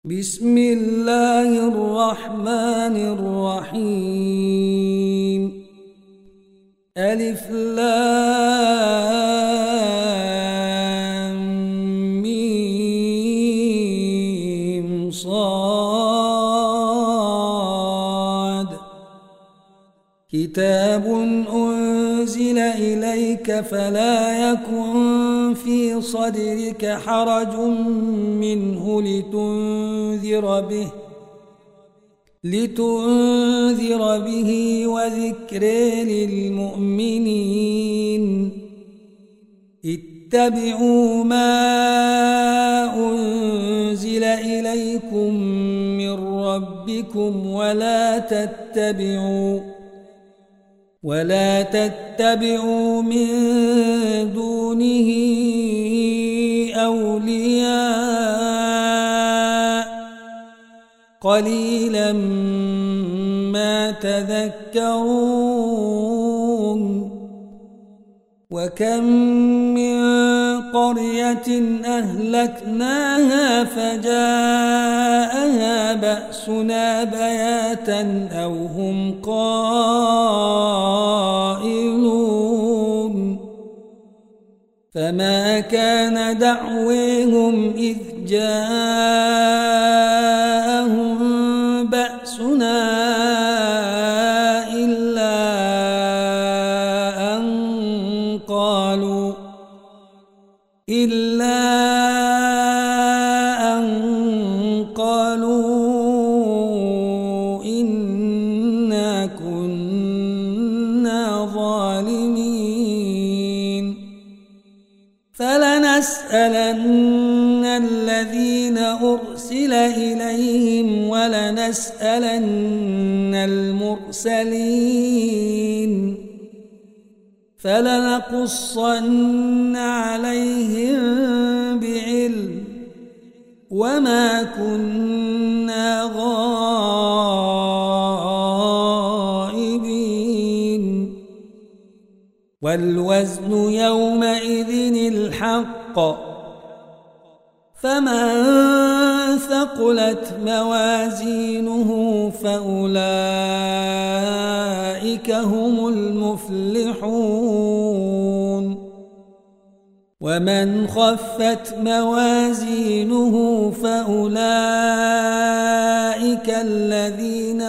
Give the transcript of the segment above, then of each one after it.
بسم الله الرحمن الرحيم. ألف لام ميم صاد. كتاب أنزل إليك فلا يكن في صدرك حرج منه لتنذر به وذكر للمؤمنين. اتبعوا ما أنزل إليكم من ربكم ولا تتبعوا من دونه أولياء قليلا ما تذكرون. وكم من قرية أهلكناها فجاءها بأسنا بياتا أو هم قائلون. فما كان دعويهم إذ جاءهم بأسنا إلا أن قالوا إنا كنا ظالمين. فلنسألن الذين أرسل إليهم ولنسألن المرسلين. فلنقصن عليهم بعلم وما كنا غائبين. والوزن يومئذ الحق. فمن ثقلت موازينه فأولئك هم المفلحون. ومن خفت موازينه فأولئك الذين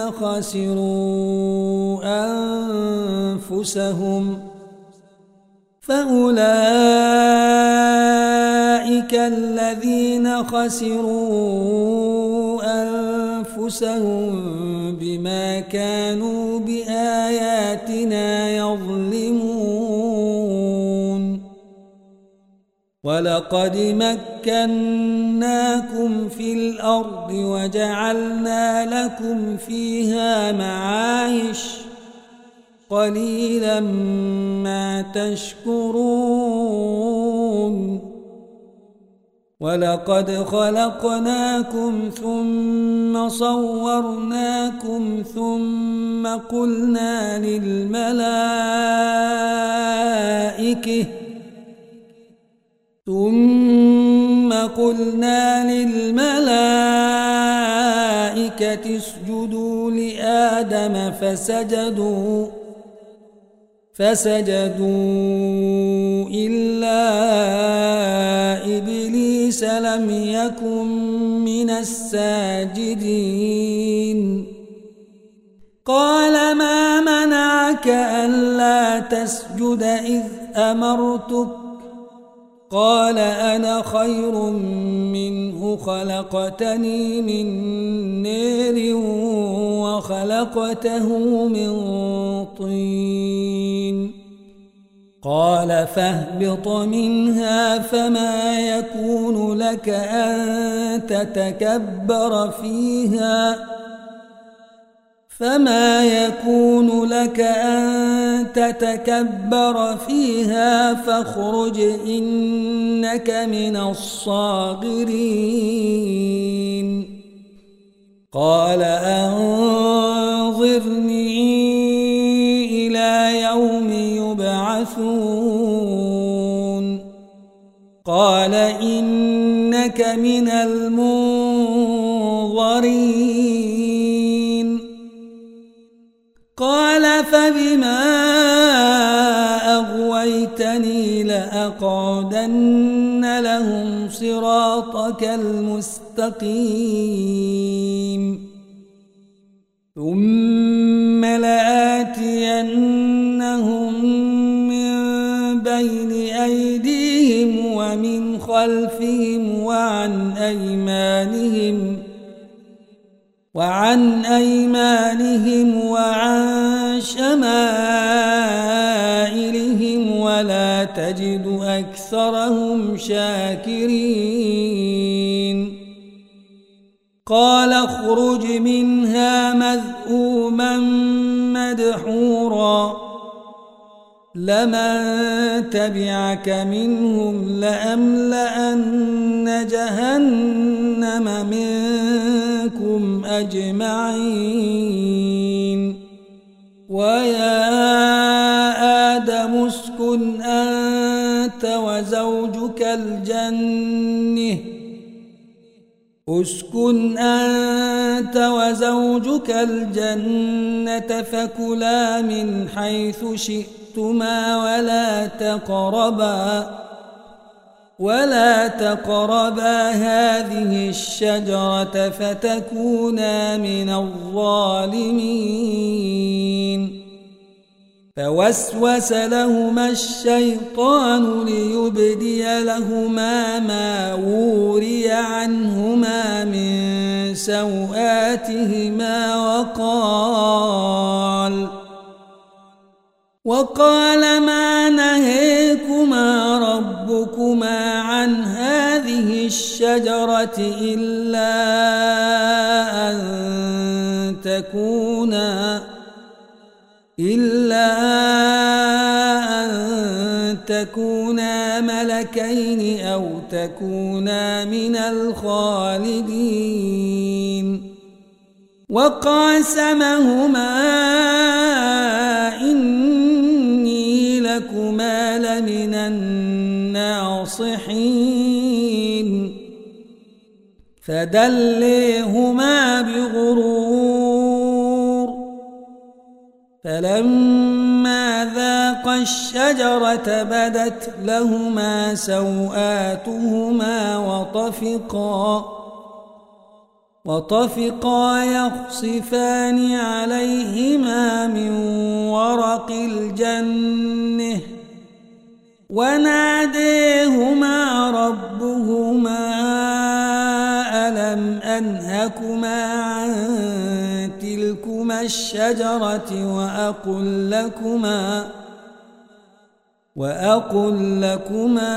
خسروا أنفسهم بما كانوا بآياتنا يظلمون. ولقد مكناكم في الأرض وجعلنا لكم فيها معايش قليلا ما تشكرون. ولقد خلقناكم ثم صورناكم ثم قلنا للملائكة اسجدوا لآدم فسجدوا إلا إبليس لم يكن من الساجدين. قال ما منعك ألا تسجد إذ أمرتك؟ قال أنا خير منه خلقتني من نار وخلقته من طين. قال فاهبط منها فما يكون لك أن تتكبر فيها فاخرج إنك من الصاغرين. قال أنظرني إلى يوم يبعثون. قال إنك من المنظرين الآخرين قال فبما أغويتني لأقعدن لهم صراطك المستقيم ثم لآتينهم من بين أيديهم ومن خلفهم وعن أيمانهم وعن شمائلهم ولا تجد أكثرهم شاكرين قال اخرج منها مذءوما مدحورا لمن تبعك منهم لأملأن جهنم منكم أجمعين ويا آدم اسكن أنت وزوجك الجنة فكلا من حيث شئتما ولا تقربا هذه الشجرة فتكونا من الظالمين فوسوس لهما الشيطان ليبدي لهما ما وري عنهما من سوآتهما وقال ما نهيكما ربكما عن هذه الشجرة إلا أن تكونا ملكين أو تكونا من الخالدين وقاسمهما إني لكما لمن الناصحين فدليهما بغرور فلما ذاقا الشجرة بدت لهما سوآتهما وطفقا يخصفان عليهما من ورق الجنة وناديهما ربهما ألم أنهكما عن تلكما الشجرة وأقل لكما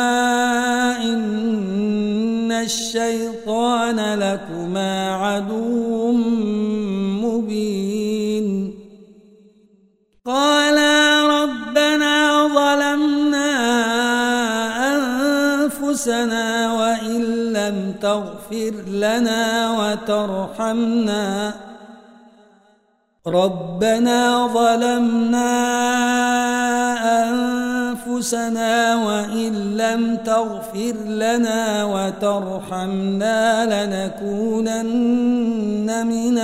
إن الشيطان لكما عدو مبين قالا ربنا ظلمنا أنفسنا وإن لم تغفر لنا وترحمنا ربنا ظلمنا أنفسنا وإن لم تغفر لنا وترحمنا لنكونن من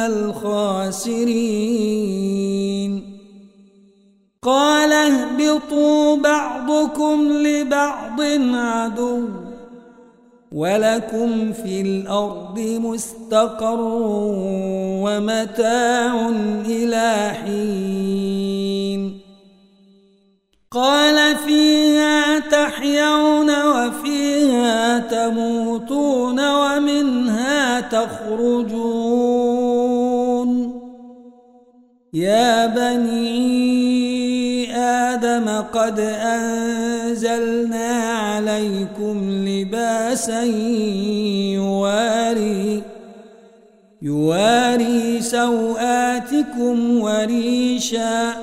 الخاسرين قال اهبطوا بعضكم لبعض عدو ولكم في الأرض مستقر ومتاع إلى حين قال فيها تحيون وفيها تموتون ومنها تخرجون يا بني آدم قد أنزلنا عليكم لباسا يواري سوآتكم وريشا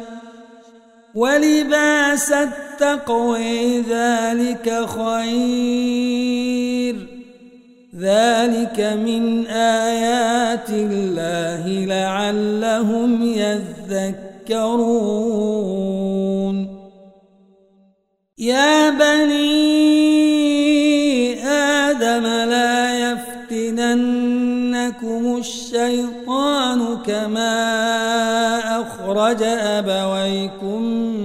ولباس التقوى ذلك خير ذلك من آيات الله لعلهم يذكرون يا بني آدم لا يفتننكم ذلكم الشيطان كما أخرج أبويكم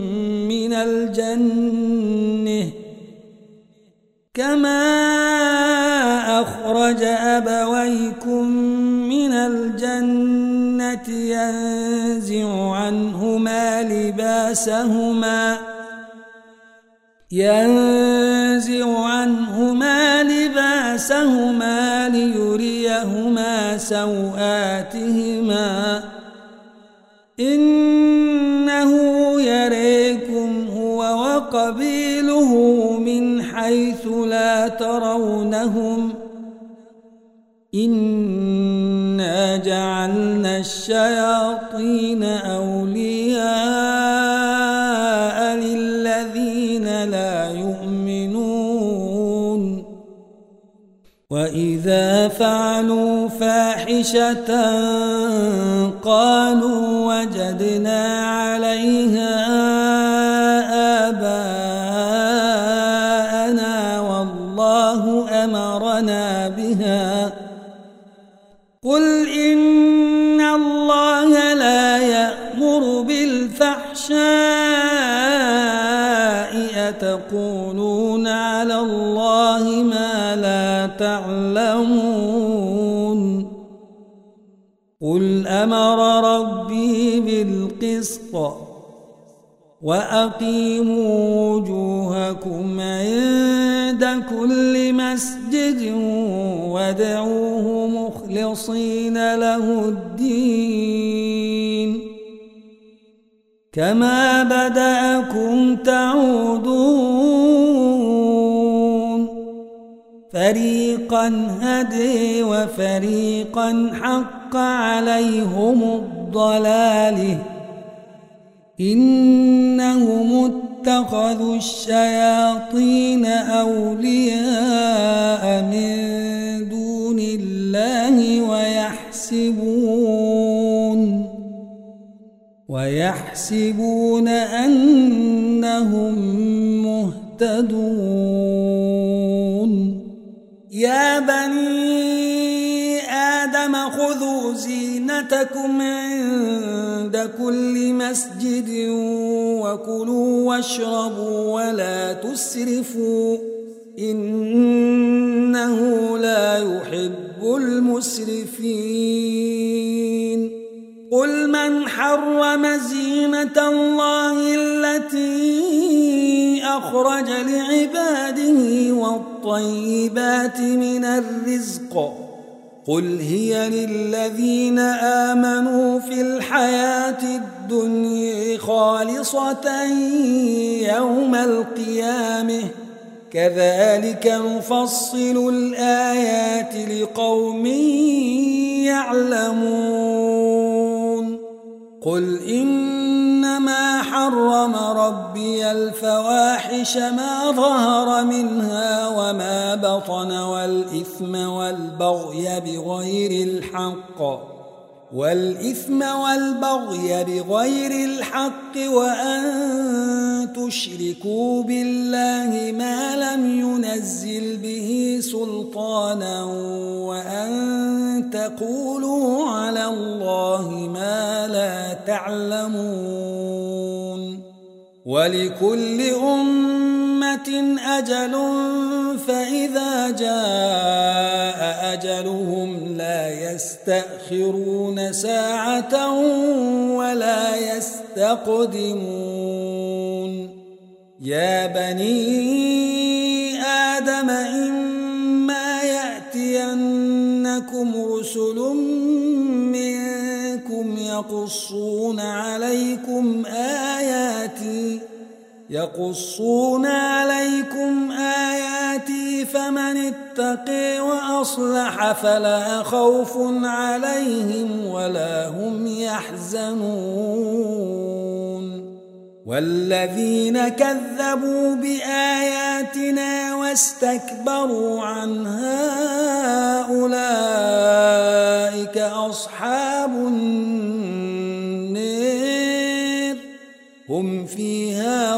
من الجنة ينزع عنهما لباسهما ليريهما سوآتهما إنه يريكم هو وقبيله من حيث لا ترونهم إنا جعلنا الشياطين أولياء للذين لا يؤمنون وإذا فعلوا فاحشة قالوا وجدنا عليها آباءنا والله أمرنا بها قل إن الله لا يأمر بالفحشاء أتقولون على الله ما لا تعلمون قل أمر ربي بالقسط وأقيموا وجوهكم عند كل مسجد وادعوه مخلصين له الدين كما بدأكم تعودون فريقا هدي وفريقا حق عليهم الضلالة إنهم اتخذوا الشياطين أولياء من دون الله ويحسبون أنهم مهتدون يا بني آدم خذوا زينتكم عند كل مسجد وكلوا واشربوا ولا تسرفوا إنه لا يحب المسرفين قل من حرم زينة الله التي أخرج لعباده والطيبات من الرزق قل هي للذين آمنوا في الحياة الدنيا خالصة يوم القيامة كذلك نفصل الآيات لقوم يعلمون قل إنما حرم ربي الفواحش ما ظهر منها وما بطن والإثم والبغي بغير الحق وأن تشركوا بالله ما لم ينزل به سلطانا وأن تقولوا على الله ما لا تعلمون ولكل أمة أجل فإذا جاء أجلهم لا يستأخرون ساعة ولا يستقدمون يا بني آدم إما يأتينكم رسل منكم يقصون عليكم آياتي فمن اتقي وأصلح فلا خوف عليهم ولا هم يحزنون والذين كذبوا بآياتنا واستكبروا عنها أولئك أصحاب النار هم فيها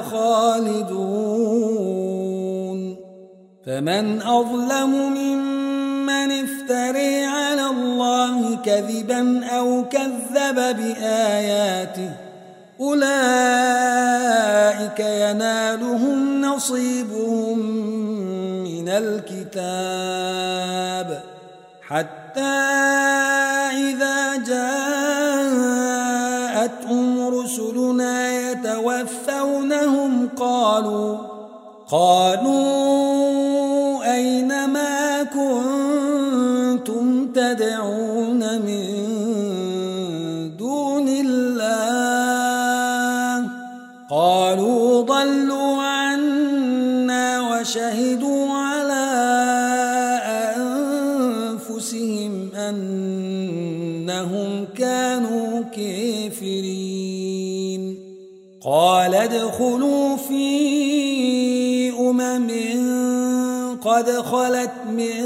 خالدون فمن أظلم ممن من افتري على الله كذبا أو كذب بآياته أولئك ينالهم نصيبهم من الكتاب حتى إذا جاءتهم رسلنا يتوفونهم قالوا أين ما كنتم تدعون من دون الله قالوا ضلوا عنا وشهدوا على أنفسهم أنهم كانوا كافرين قال ادخلوا في قد خلت من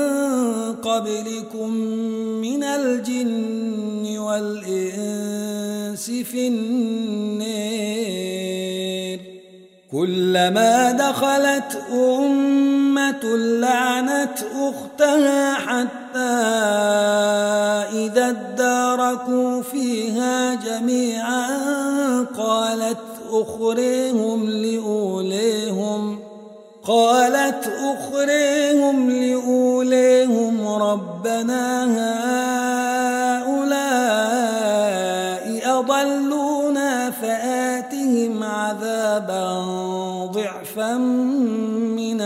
قبلكم من الجن والإنس في النار كلما دخلت أمة لعنت أختها حتى إذا اداركوا فيها جميعا قالت أخريهم لأوليهم ربنا هؤلاء أضلونا فآتهم عذابا ضعفا من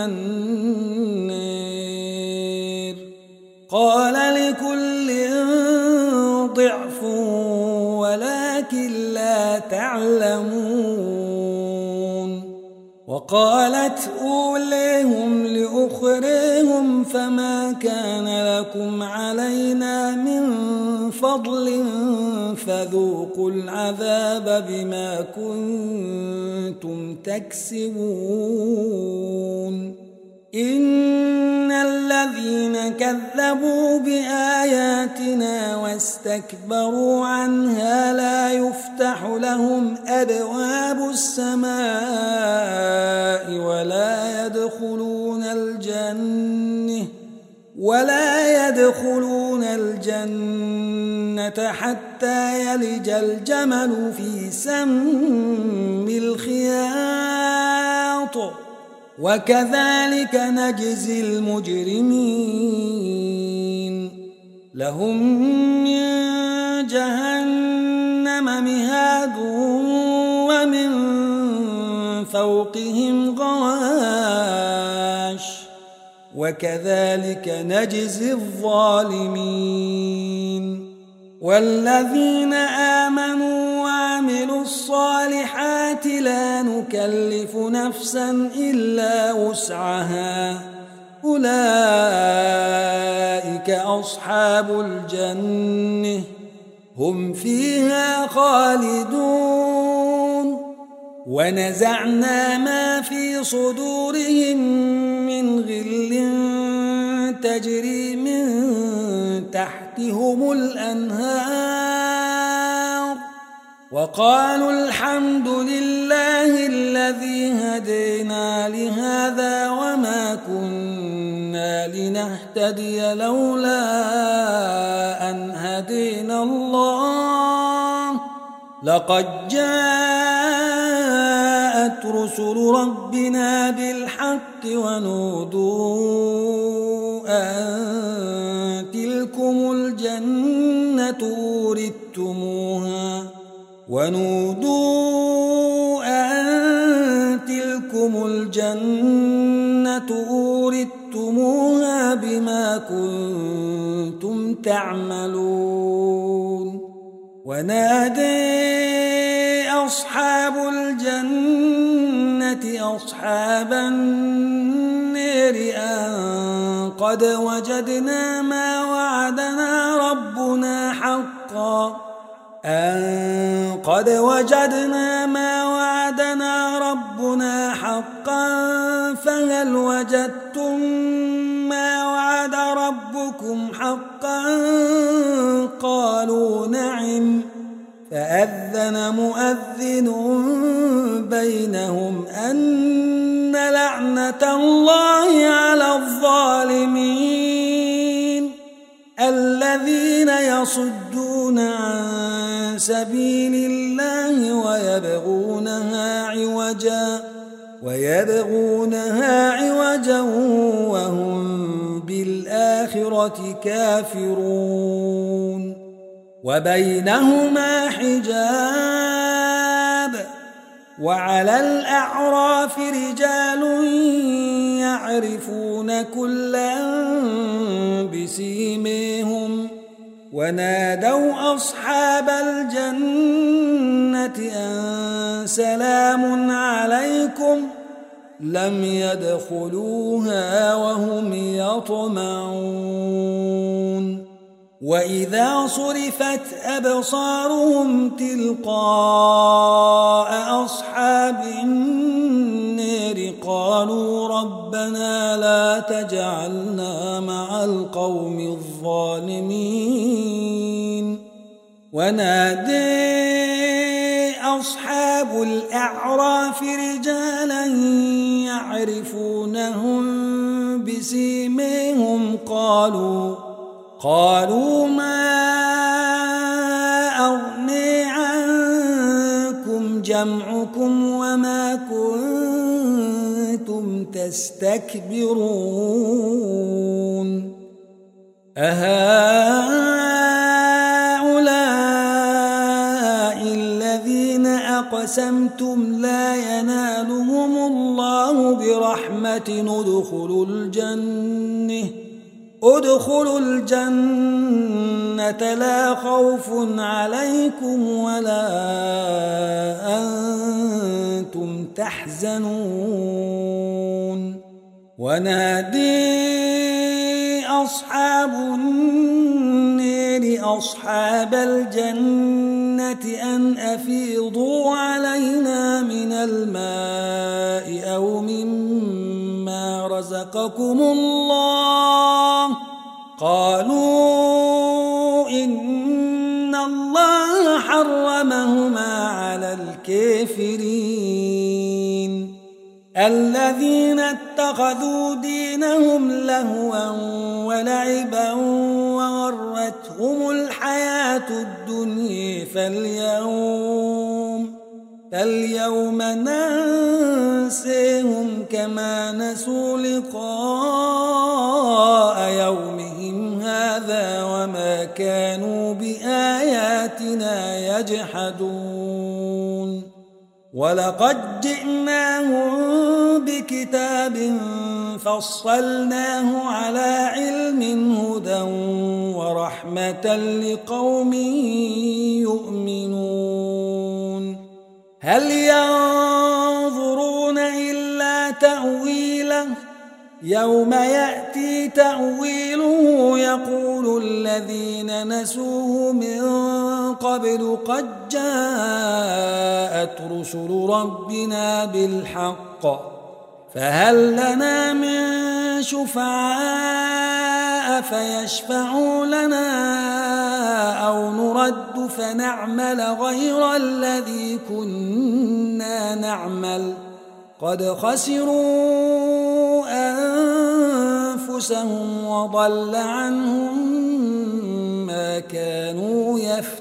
النار قال لكل ضعف ولكن لا تعلمون وقالت أوليهم لأخريهم فما كان لكم علينا من فضل فذوقوا العذاب بما كنتم تكسبون إن الذين كذبوا بآياتنا واستكبروا عنها لا يفتح لهم أبواب السماء ولا يدخلون الجنة حتى يلج الجمل في سم الخياط وكذلك نجزي المجرمين لهم من جهنم مهاد ومن فوقهم غواش وكذلك نجزي الظالمين والذين آمنوا وعملوا الصالحات لا نكلف نفسا إلا وسعها أولئك أصحاب الجنة هم فيها خالدون ونزعنا ما في صدورهم من غل تجري من تحتهم الأنهار وقالوا الحمد لله الذي هدينا لهذا وما كنا لنهتدي لولا أن هدينا الله لقد جاءت رسل ربنا بالحق ونودوا أن تلكم الجنة أورثتموها بما كنتم تعملون ونادي أصحاب الجنة أصحاب النار أن قد وجدنا ما وعدنا ربنا حقا فهل وجدتم ما وعد ربكم حقا قالوا نعم فأذن مؤذن بينهم أن لعنة الله على الظالمين يصدون عن سبيل الله ويبغونها عوجا وهم بالآخرة كافرون وبينهما حجاب وعلى الأعراف رجال يعرفون كلا بسيميهم ونادوا أصحاب الجنة أن سلام عليكم لم يدخلوها وهم يطمعون وإذا صرفت أبصارهم تلقاء أصحاب النار قالوا ربنا لا تجعلنا مع القوم الظالمين ونادي أصحاب الأعراف رجالا يعرفونهم بسيميهم قالوا ما أغني عنكم جمعكم وما كنتم تستكبرون أهؤلاء الذين أقسمتم لا ينالهم الله برحمة ادخلوا الجنة لا خوف عليكم ولا أنتم تحزنون ونادي أصحاب النار أصحاب الجنة أن أفيضوا علينا من الماء أو مما رزقكم الله قالوا إن الله حرمهما على الكافرين الذين اتخذوا دينهم لهوا ولعبا وغرتهم الحياة الدنيا فاليوم ننسيهم كما نسوا لقاء يومهم هذا وما كانوا بآياتنا يجحدون ولقد جئناهم بكتاب فصلناه على علم هدى ورحمة لقوم يؤمنون هل ينظرون إلا تأويله يوم يأتي تأويله يقول الذين نسوه من قبل قد جاءت رسل ربنا بالحق فهل لنا من شفعاء فيشفعوا لنا أو نرد فنعمل غير الذي كنا نعمل قد خسروا أنفسهم وضل عنهم ما كانوا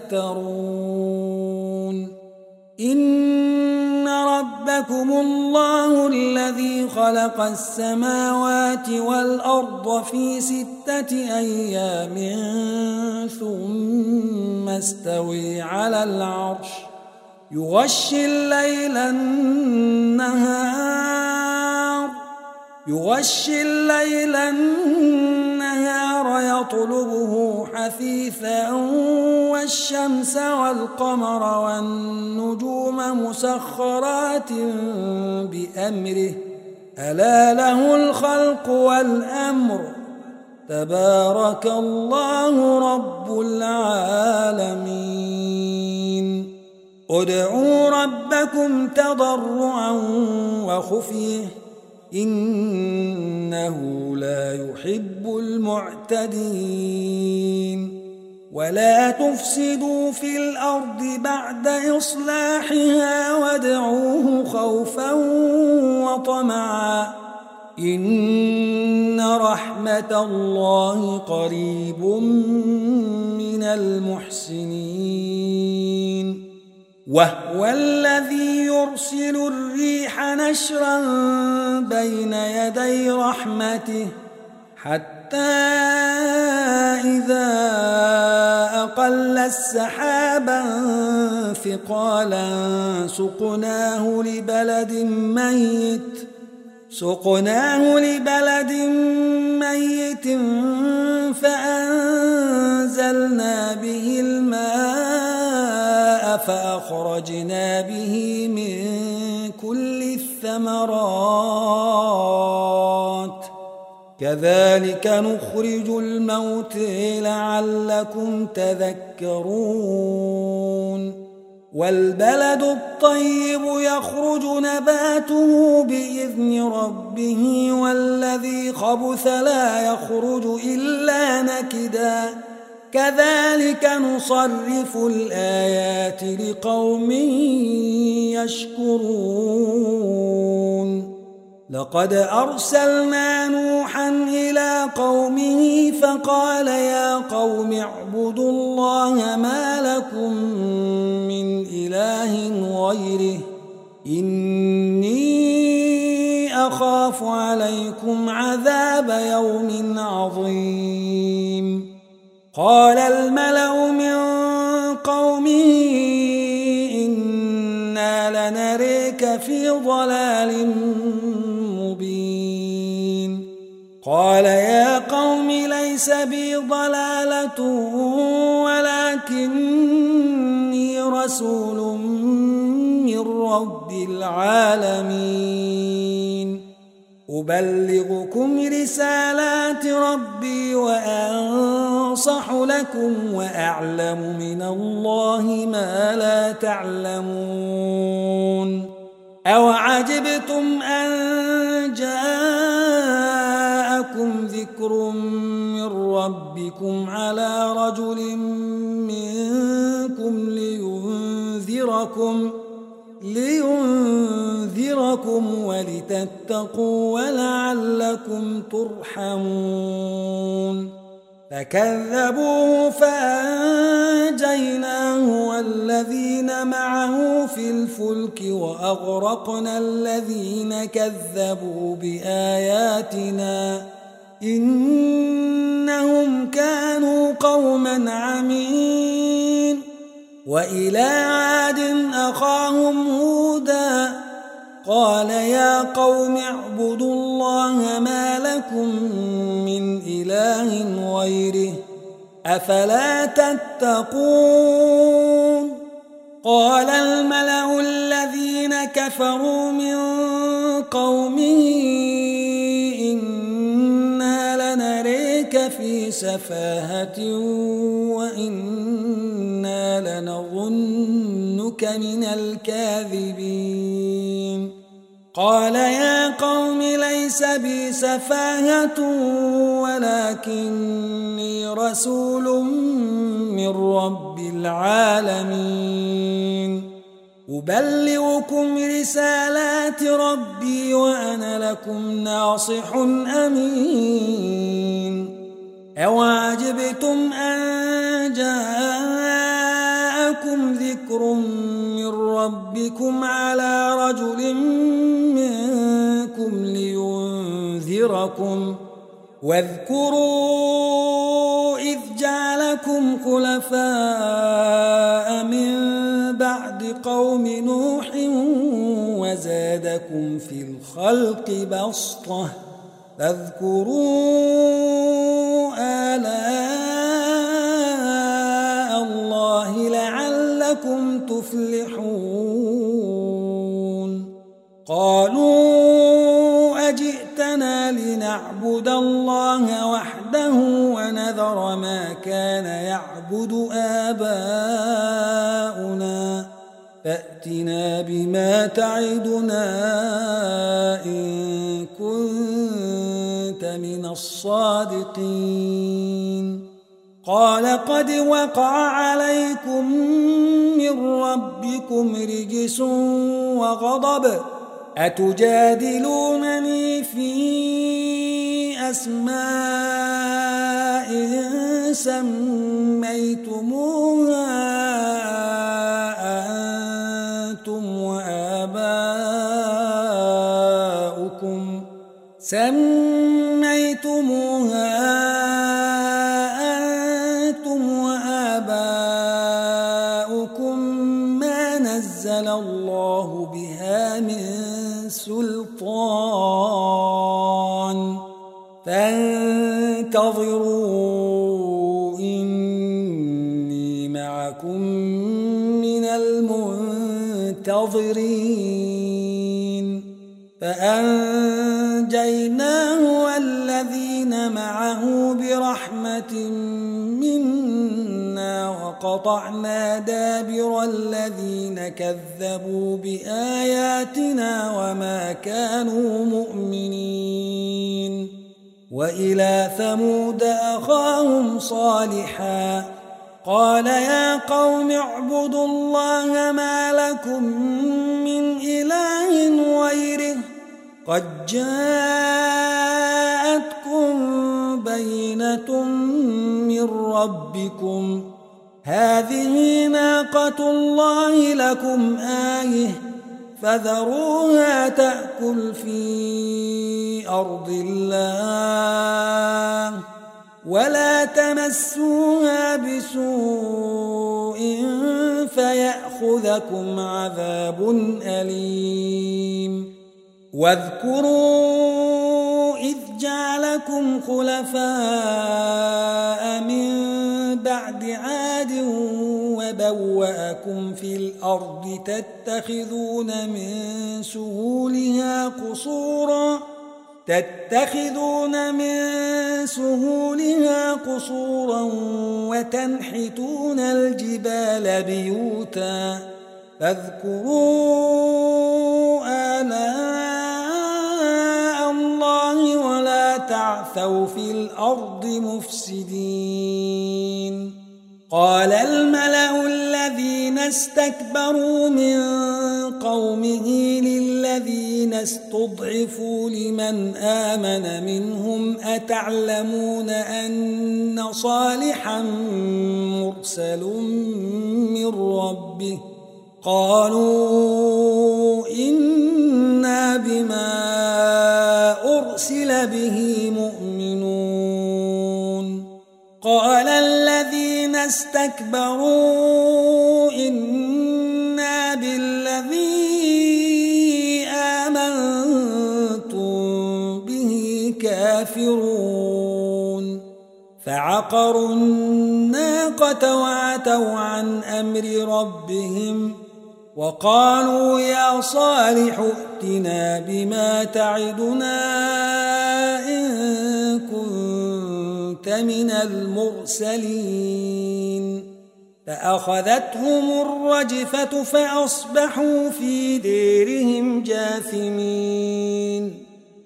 يفترون إن ربكم الله الذي خلق السماوات والأرض في 6 أيام ثم استوي على العرش يغشي الليل النهار يطلبه حثيثا والشمس والقمر والنجوم مسخرات بأمره ألا له الخلق والأمر تبارك الله رب العالمين ادعوا ربكم تضرعا وخفيه إنه لا يحب المعتدين ولا تفسدوا في الأرض بعد إصلاحها وادعوه خوفا وطمعا إن رحمة الله قريب من المحسنين وهو الذي يرسل الريح نشرا بين يدي رحمته حتى إذا أقل سحابا ثقالا سقناه لبلد ميت فأنزلنا به الماء فأخرجنا به من كل الثمرات كذلك نخرج الموتى لعلكم تذكرون والبلد الطيب يخرج نباته بإذن ربه والذي خبث لا يخرج إلا نكدا كذلك نصرف الآيات لقوم يشكرون لقد أرسلنا نوحا إلى قومه فقال يا قوم اعبدوا الله ما لكم من إله غيره إني أخاف عليكم عذاب يوم عظيم قال الملأ من قومه إنا لنريك في ضلال مبين قال يا قوم ليس بي ضلالة ولكني رسول من رب العالمين أبلغكم رسالات ربي وأنصح لكم وأعلم من الله ما لا تعلمون أوعجبتم أن جاءكم ذكر من ربكم على رجل منكم لينذركم ولتتقوا ولعلكم ترحمون فكذبوه فأنجيناه والذين معه في الفلك وأغرقنا الذين كذبوا بآياتنا إنهم كانوا قوما عمين وإلى عاد أخاهم هودا قال يا قوم اعبدوا الله ما لكم من إله غيره أفلا تتقون قال الملأ الذين كفروا من قومه إنا لنريك في سفاهة وإنا لنظنك من الكاذبين قال يا قوم ليس بي سفاهة ولكني رسول من رب العالمين أبلغكم رسالات ربي وأنا لكم ناصح أمين أوعجبتم أن جاءكم ذكر من ربكم على رجل منكم لينذركم واذكروا إذ جعلكم خلفاء من بعد قوم نوح وزادكم في الخلق بسطة فاذكروا آلاء الله لعلكم تفلحون قالوا أجئتنا لنعبد الله وحده ونذر ما كان يعبد آباؤنا فأتنا بما تعدنا إن كنت من الصادقين قال قد وقع عليكم من ربكم رجس وغضب أتجادلونني في أسماء سميتموها أنتم وآباؤكم ما نزل الله بها من سلطان فانتظروا إني معكم من المنتظرين فأنجيناه والذين معه برحمة منا وقطعنا دابر الذين كذبوا بآياتنا وما كانوا مؤمنين وإلى ثمود أخاهم صالحا قال يا قوم اعبدوا الله ما لكم من إله غيره قد جاءتكم بينة من ربكم هذه ناقة الله لكم آية فذروها تأكل في أرض الله ولا تمسوها بسوء فيأخذكم عذاب أليم واذكروا إذ جعلكم خلفاء من بعد عاد وبوأكم في الأرض تتخذون من سهولها قصورا وتنحتون الجبال بيوتا فاذكروا آلاء الله ولا تعثوا في الأرض مفسدين قال الملأ الذين استكبروا من قومه للذين استضعفوا لمن آمن منهم أتعلمون أن صالحا مرسل من ربه قالوا إنا بما أرسل به مؤمنون قال الذين استكبروا إنا بالذي آمنتم به كافرون فعقروا الناقة وعتوا عن أمر ربهم وقالوا يا صالح ائتنا بما تعدنا إن كنت من المرسلين فأخذتهم الرجفة فأصبحوا في ديرهم جاثمين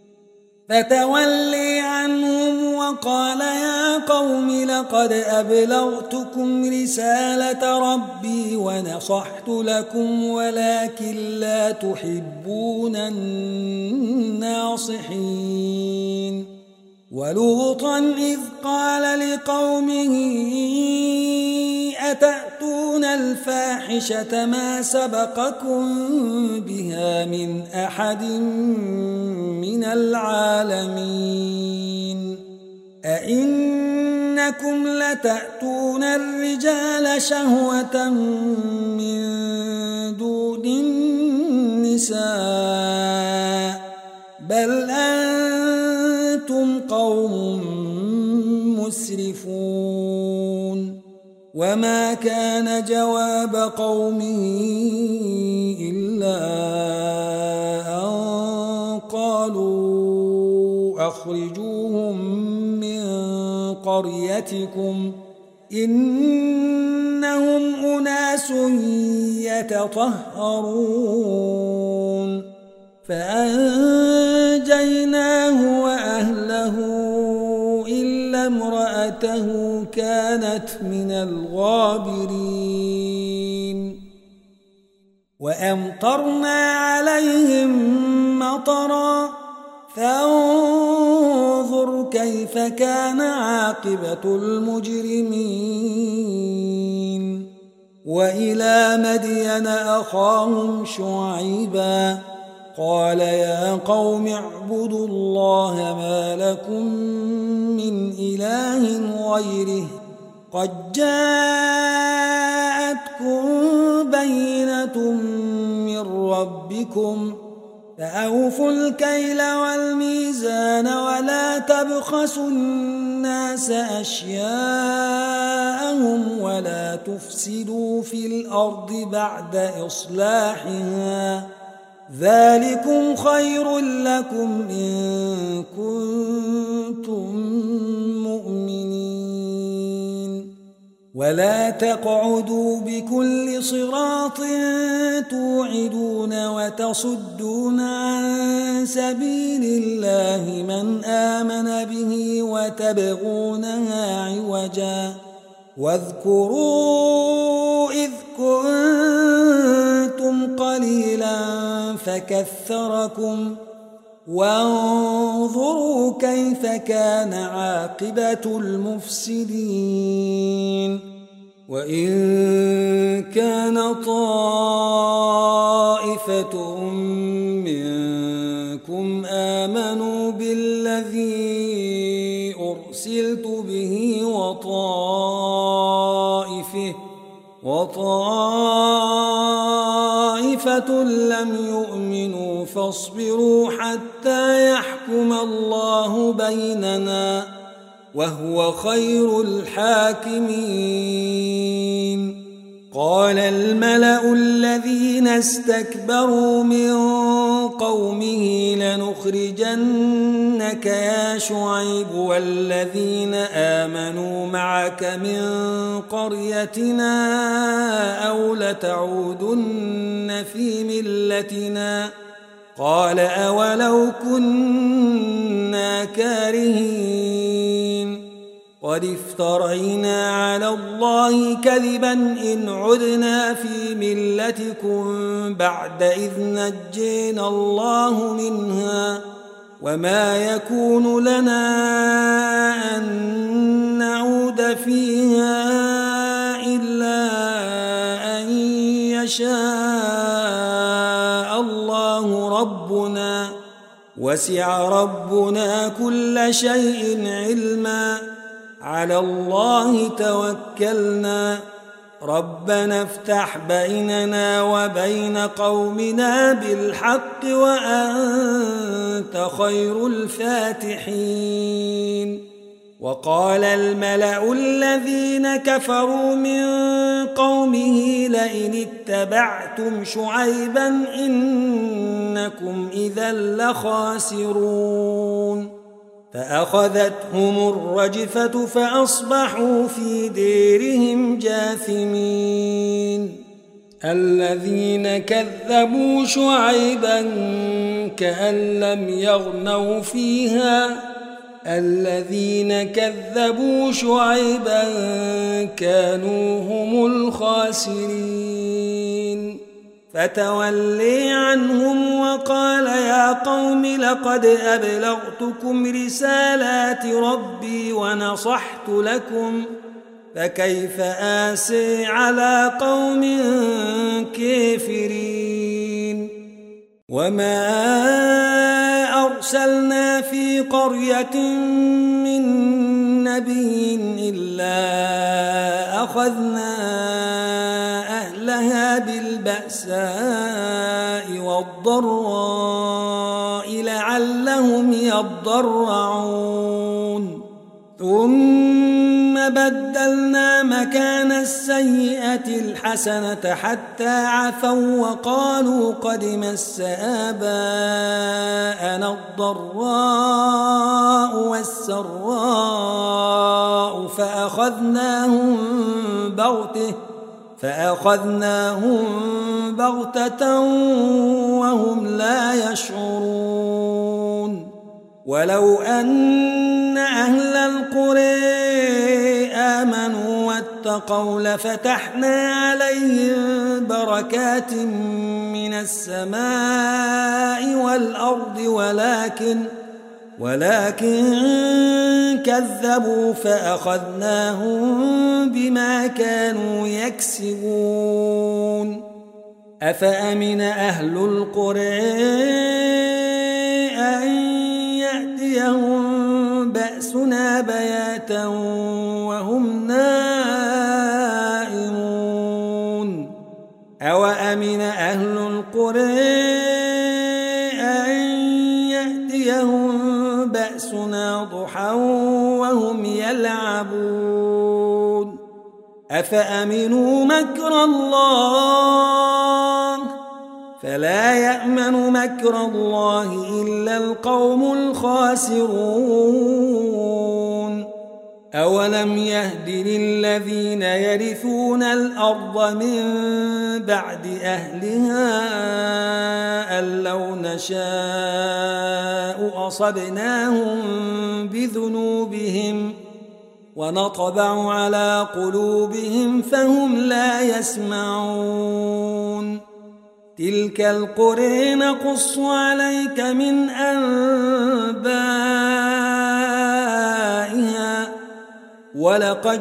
فتولي عنهم وقال يا قوم لقد أبلغتكم رسالة ربي ونصحت لكم ولكن لا تحبون الناصحين ولوطا إذ قال لقومه أتأتون الفاحشة ما سبقكم بها من أحد من العالمين أئنكم لتأتون الرجال شهوة من دون النساء بل أنتم قوم مسرفون وما كان جواب قومه إلا أن قالوا أخرجوهم من قريتكم إنهم أناس يتطهرون فأنجيناه وأهله إلا امرأته كانت من الغابرين وأمطرنا عليهم مطرا فانظر كيف كان عاقبة المجرمين وإلى مدين أخاهم شعيبا قال يا قوم اعبدوا الله ما لكم من إله غيره قد جاءتكم بينة من ربكم فأوفوا الكيل والميزان ولا تبخسوا الناس أشياءهم ولا تفسدوا في الأرض بعد إصلاحها ذلكم خير لكم إن كنتم مؤمنين ولا تقعدوا بكل صراط توعدون وتصدون عن سبيل الله من آمن به وتبغونها عوجا واذكروا إذ كنتم قليلا فكثركم وانظروا كيف كان عاقبة المفسدين وإن كان طائفة منكم آمنوا بالذي أرسلت به وطائفة لم يؤمنوا فاصبروا حتى يحكم الله بيننا وهو خير الحاكمين قال الملأ الذين استكبروا من قومه لنخرجنك يا شعيب والذين آمنوا معك من قريتنا أو لتعودن في ملتنا قال أولو كنا كارهين قد افترينا على الله كذبا إن عدنا في ملتكم بعد إذ نجينا الله منها وما يكون لنا أن نعود فيها إلا أن يشاء الله ربنا وسع ربنا كل شيء علما على الله توكلنا ربنا افتح بيننا وبين قومنا بالحق وأنت خير الفاتحين وقال الملأ الذين كفروا من قومه لئن اتبعتم شعيبا إنكم إذا لخاسرون فأخذتهم الرجفة فأصبحوا في ديرهم جاثمين الذين كذبوا شعيبا كأن لم يغنوا فيها الذين كذبوا شعيبا كانوا هم الخاسرين فتولي عنهم وقال يا قوم لقد أبلغتكم رسالات ربي ونصحت لكم فكيف آسي على قوم كافرين وما أرسلنا في قرية من نبي إلا أخذنا أهلها بالبأساء والضراء لعلهم يضرعون ثم بدلنا مكان السيئة الحسنة حتى عفوا وقالوا قد مس آباءنا الضراء والسراء فأخذناهم بغتة وهم لا يشعرون ولو أن أهل القرى آمنوا اتقوا لفتحنا عليهم بركات من السماء والأرض ولكن كذبوا فأخذناهم بما كانوا يكسبون أفأمن أهل القرى أن يأتيهم بأسنا بياتا وهم نائمون أوأمن أهل القرى أن يأتيهم بأسنا ضحى وهم يلعبون أفأمنوا مكر الله فلا يأمن مكر الله إلا القوم الخاسرون أولم يهد للذين يرثون الأرض من بعد أهلها أن لو نشاء أصبناهم بذنوبهم ونطبع على قلوبهم فهم لا يسمعون تلك القرى نقص عليك من أنبائها ولقد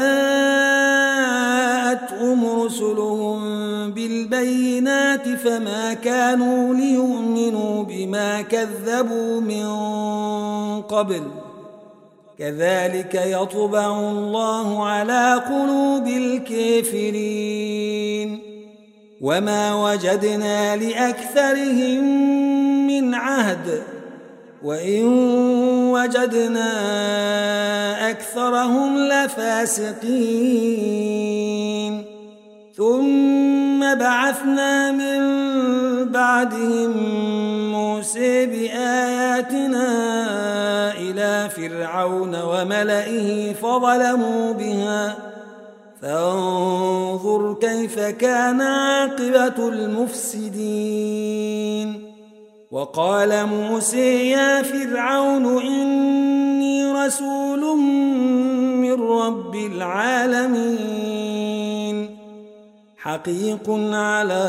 جاءتهم رسلهم بالبينات فما كانوا ليؤمنوا بما كذبوا من قبل كذلك يطبع الله على قلوب الكافرين وما وجدنا لأكثرهم من عهد وإن وجدنا أكثرهم لفاسقين ثم بعثنا من بعدهم موسى بآياتنا إلى فرعون وملئه فظلموا بها فانظر كيف كان عاقبة المفسدين وقال موسى يا فرعون إني رسول من رب العالمين حقيق على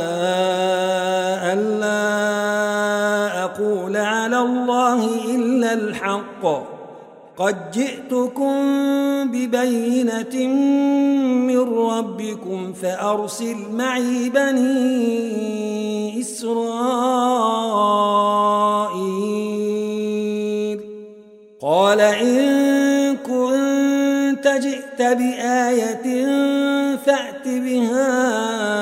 ألا أقول على الله إلا الحق قد جئتكم ببينة من ربكم فأرسل معي بني إسرائيل قال إن كنت جئت بآية فأت بها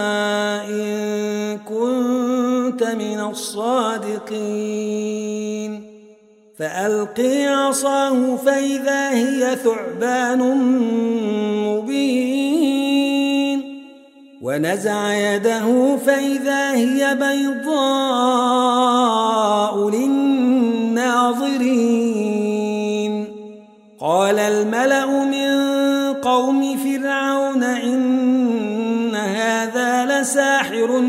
إن كنت من الصادقين فألقي عصاه فإذا هي ثعبان مبين ونزع يده فإذا هي بيضاء للناظرين قال الملأ من قوم فرعون إن هذا لساحر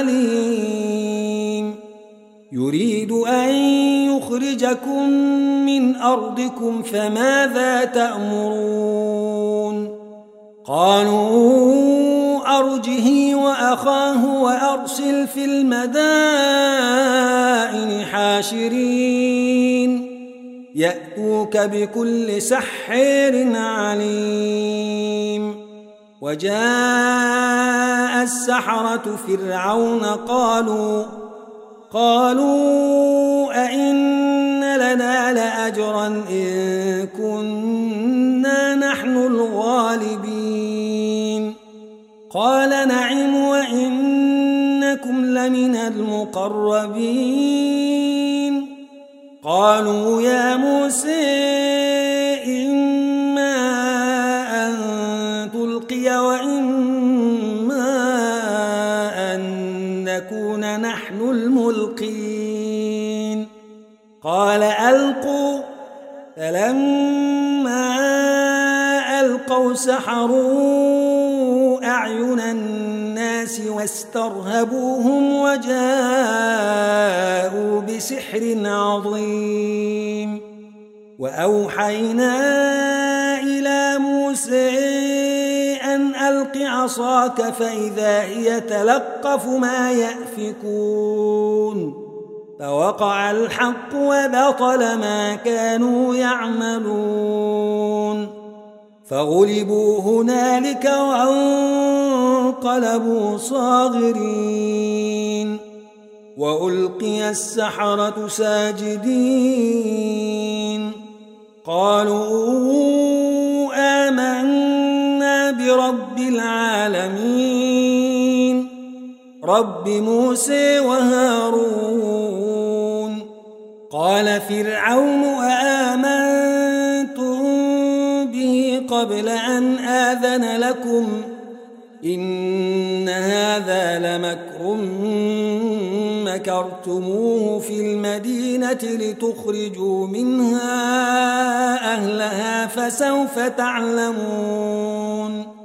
عليم يريد أن يخرجكم من أرضكم فماذا تأمرون قالوا أرجه وأخاه وأرسل في المدائن حاشرين يأتوك بكل سحر عليم وجاء السحرة فرعون قالوا أئن لنا لأجرا إن كنا نحن الغالبين قال نعم وإنكم لمن المقربين قالوا يا موسى إما أن تلقي وإما أن نكون نحن الملقين قال ألقوا فلما ألقوا سحروا أعين الناس واسترهبوهم وجاءوا بسحر عظيم وأوحينا إلى موسى أن عصاك فإذا هي تلقف ما يأفكون فوقع الحق وبطل ما كانوا يعملون فغلبوا هنالك وانقلبوا صاغرين وألقي السحرة ساجدين قالوا آمنا برب العالمين رب موسى وهارون قال فرعون آمنتم به قبل أن آذن لكم إن هذا لمكر مكرتموه في المدينة لتخرجوا منها أهلها فسوف تعلمون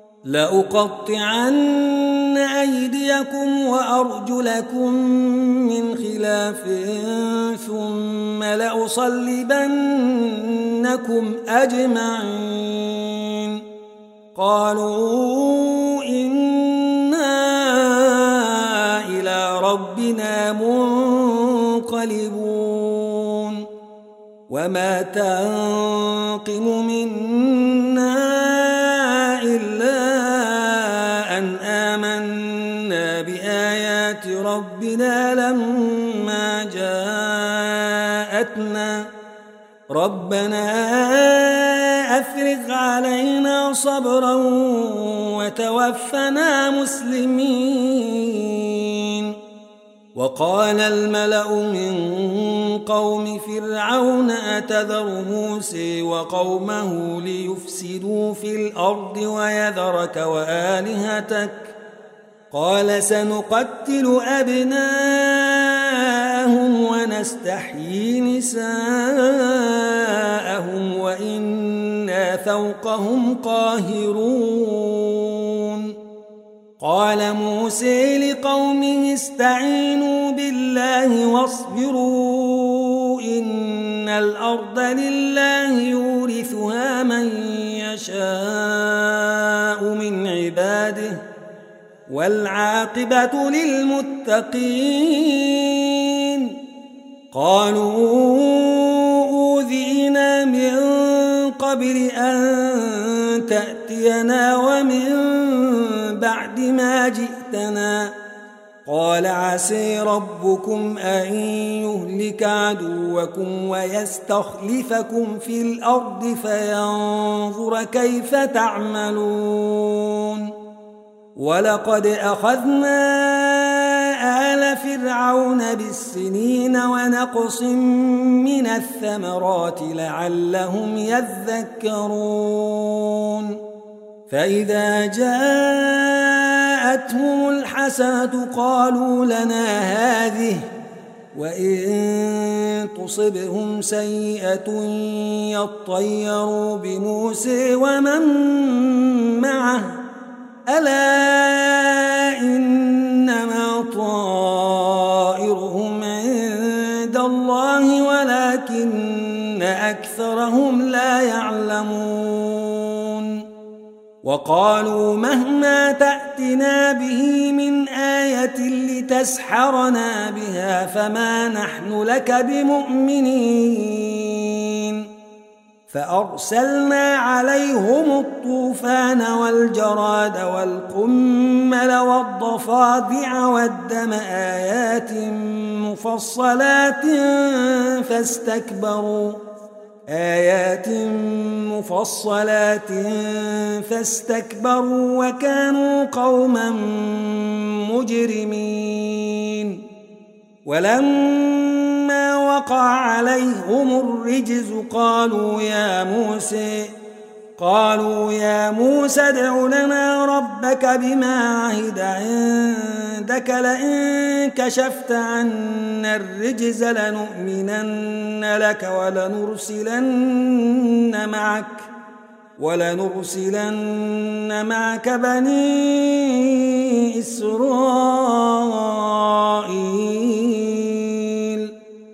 لأقطعن أيديكم وأرجلكم من خلاف ثم لأصلبنكم أجمعين قالوا إنا إلى ربنا منقلبون وما تنقم منا إلا أن آمنا بآيات ربنا لما جاءتنا ربنا أفرغ علينا صبرا وتوفنا مسلمين وقال الملأ من قوم فرعون أتذر موسى وقومه ليفسدوا في الأرض ويذرك وآلهتك قال سنقتل أبناءهم ونستحيي نساءهم وإنا فوقهم قاهرون قال موسى لقومه استعينوا بالله واصبروا إن الأرض لله يورثها من يشاء من عباده والعاقبة للمتقين قالوا أوذينا من قبل أن تأتينا ومن بعد ما جئتنا قال عسى ربكم أن يهلك عدوكم ويستخلفكم في الأرض فينظر كيف تعملون ولقد أخذنا آل فرعون بالسنين ونقص من الثمرات لعلهم يذكرون فإذا جاءتهم الحسنة قالوا لنا هذه وإن تصبهم سيئة يطيروا بموسى ومن معه ألا إنما طائرهم عند الله ولكن أكثرهم لا يعلمون وقالوا مهما تأتنا به من آية لتسحرنا بها فما نحن لك بمؤمنين فأرسلنا عليهم الطوفان والجراد والقمل والضفادع والدم آيات مفصلات فاستكبروا وكانوا قوما مجرمين ولما وقع عليهم الرجز قالوا يا موسى ادع لنا ربك بما عهد عندك لئن كشفت عنا الرجز لنؤمنن لك ولنرسلن معك بني إسرائيل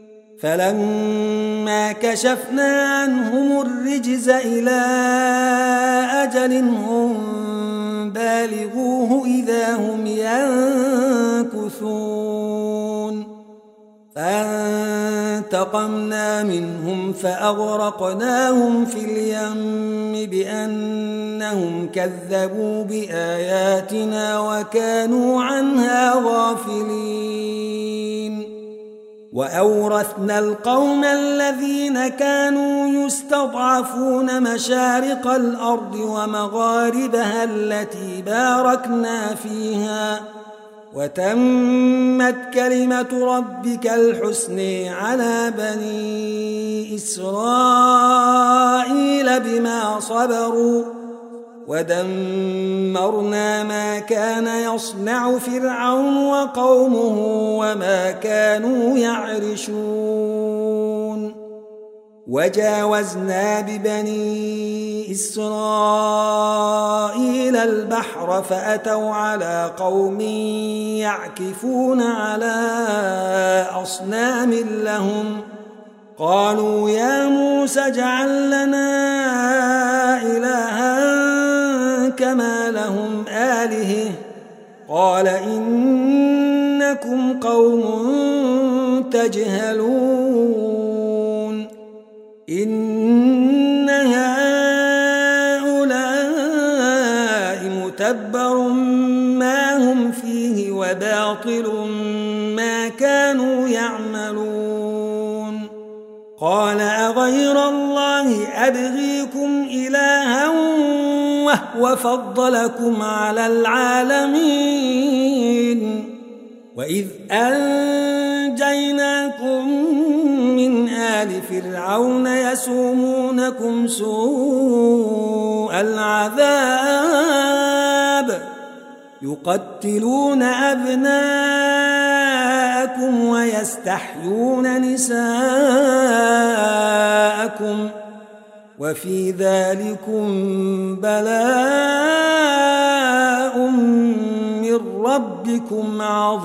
فلما كشفنا عنهم الرجز إلى أجل هم بالغوه إذا هم ينكثون فانتقمنا منهم فأغرقناهم في اليم بأنهم كذبوا بآياتنا وكانوا عنها غافلين وأورثنا القوم الذين كانوا يستضعفون مشارق الأرض ومغاربها التي باركنا فيها وتمت كلمة ربك الحسن على بني إسرائيل بما صبروا ودمرنا ما كان يصنع فرعون وقومه وما كانوا يعرشون وجاوزنا ببني إسرائيل البحر فأتوا على قوم يعكفون على أصنام لهم قالوا يا موسى اجعل لنا إلها كما لهم آلهة قال إنكم قوم تجهلون إن هؤلاء متبر ما هم فيه وباطل ما كانوا يعملون قال أغير الله أبغيكم إلها وهو فضلكم على العالمين وإذ أنجيناكم من آل فرعون يسومونكم سوء العذاب يقتلون أبناءكم ويستحيون نساءكم وفي ذلكم بلاء من ربكم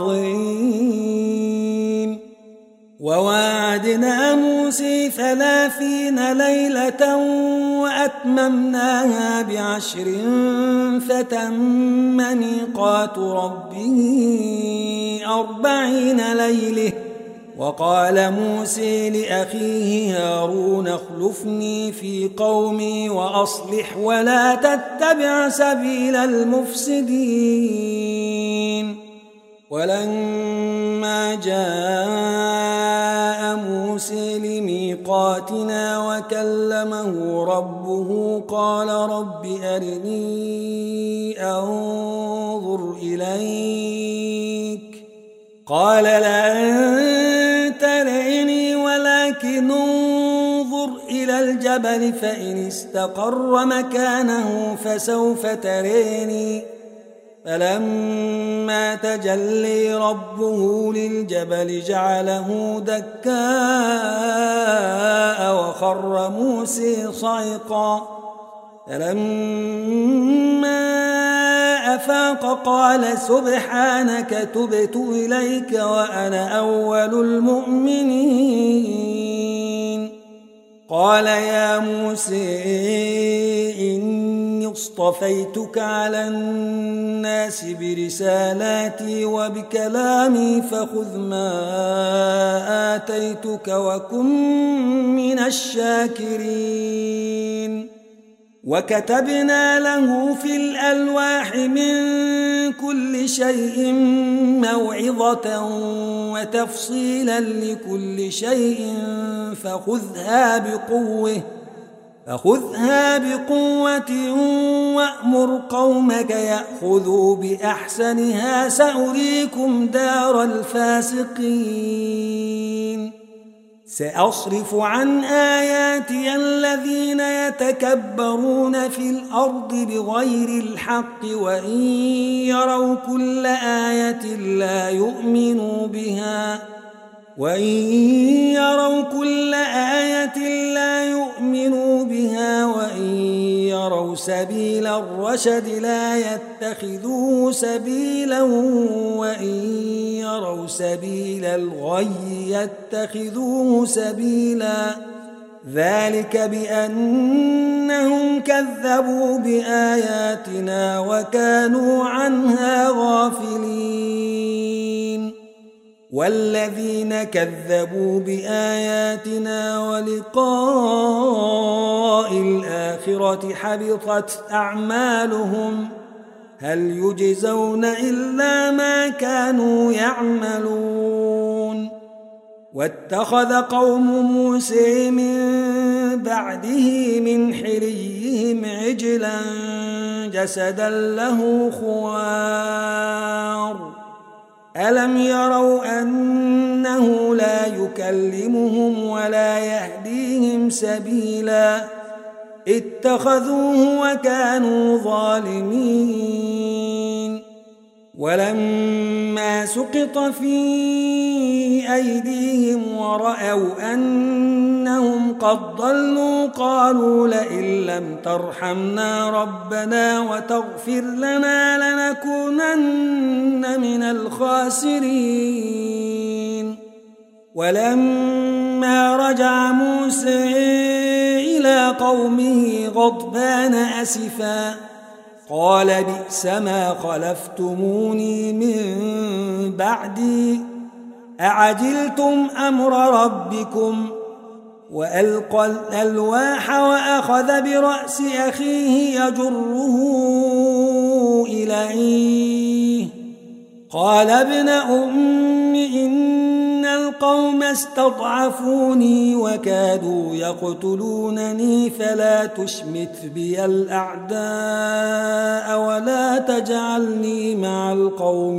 عظيم وواعدنا موسى 30 ليلة وأتممناها ب10 فتم ميقات ربه 40 ليلة وقال موسى لأخيه هارون اخلفني في قومي وأصلح ولا تتبع سبيل المفسدين ولما جاء موسى لميقاتنا وكلمه ربه قال رب أرني أنظر إليك قال لن تريني ولكن انظر إلى الجبل فإن استقر مكانه فسوف تريني فلما تجلي ربه للجبل جعله دكاء وخر موسى صعقا فلما أفاق قال سبحانك تبت إليك وأنا أول المؤمنين قال يا موسى إني اصطفيتك على الناس برسالاتي وبكلامي فخذ ما آتيتك وكن من الشاكرين وكتبنا له في الألواح من كل شيء موعظة وتفصيلا لكل شيء فخذها بقوة وأمر قومك يأخذوا بأحسنها سأريكم دار الفاسقين سأصرف عن آياتي الذين يتكبرون في الأرض بغير الحق وإن يروا كل آية لا يؤمنوا بها وإن يروا سبيل الرشد لا يتخذوه سبيلا وإن يروا سبيل الغي يتخذوه سبيلا ذلك بأنهم كذبوا بآياتنا وكانوا عنها غافلين والذين كذبوا بآياتنا ولقاء الآخرة حبطت أعمالهم هل يجزون إلا ما كانوا يعملون واتخذ قوم موسى من بعده من حليهم عجلا جسدا له خوار ألم يروا أنه لا يكلمهم ولا يهديهم سبيلا اتخذوه وكانوا ظالمين ولما سقط في أيديهم ورأوا أنهم قد ضلوا قالوا لئن لم ترحمنا ربنا وتغفر لنا لنكونن من الخاسرين ولما رجع موسى إلى قومه غضبان أسفا قال بئس ما خلفتموني من بعدي أعجلتم أمر ربكم وألقى الألواح وأخذ برأس أخيه يجره إليه قال ابن أم إن القوم استضعفوني وكادوا يقتلونني فلا تشمت بي الأعداء ولا تجعلني مع القوم